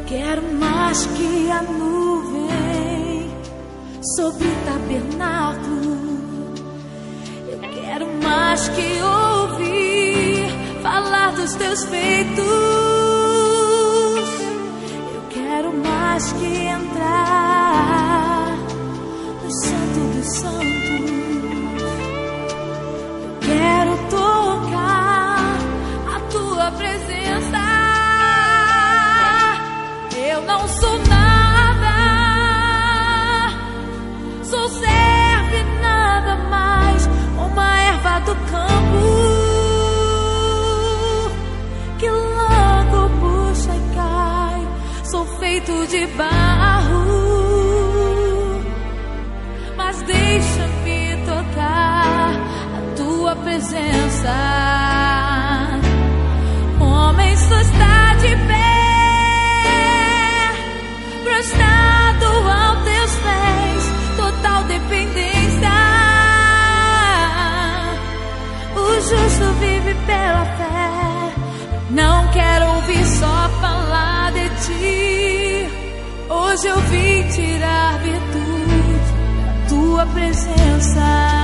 Quero mais que a nuvem sobre o tabernáculo. Eu quero mais que ouvir falar dos teus feitos. Eu quero mais que entrar no Santo dos Santos. Eu quero tocar a tua presença. Eu não sou nada, sou servo e nada mais, uma erva do campo que logo puxa e cai. Sou feito de barro, mas deixa-me tocar a tua presença. Homem, só está de pé, prostrado aos teus pés, total dependência. O justo vive pela fé. Não quero ouvir só falar de ti. Hoje eu vim tirar virtude da tua presença.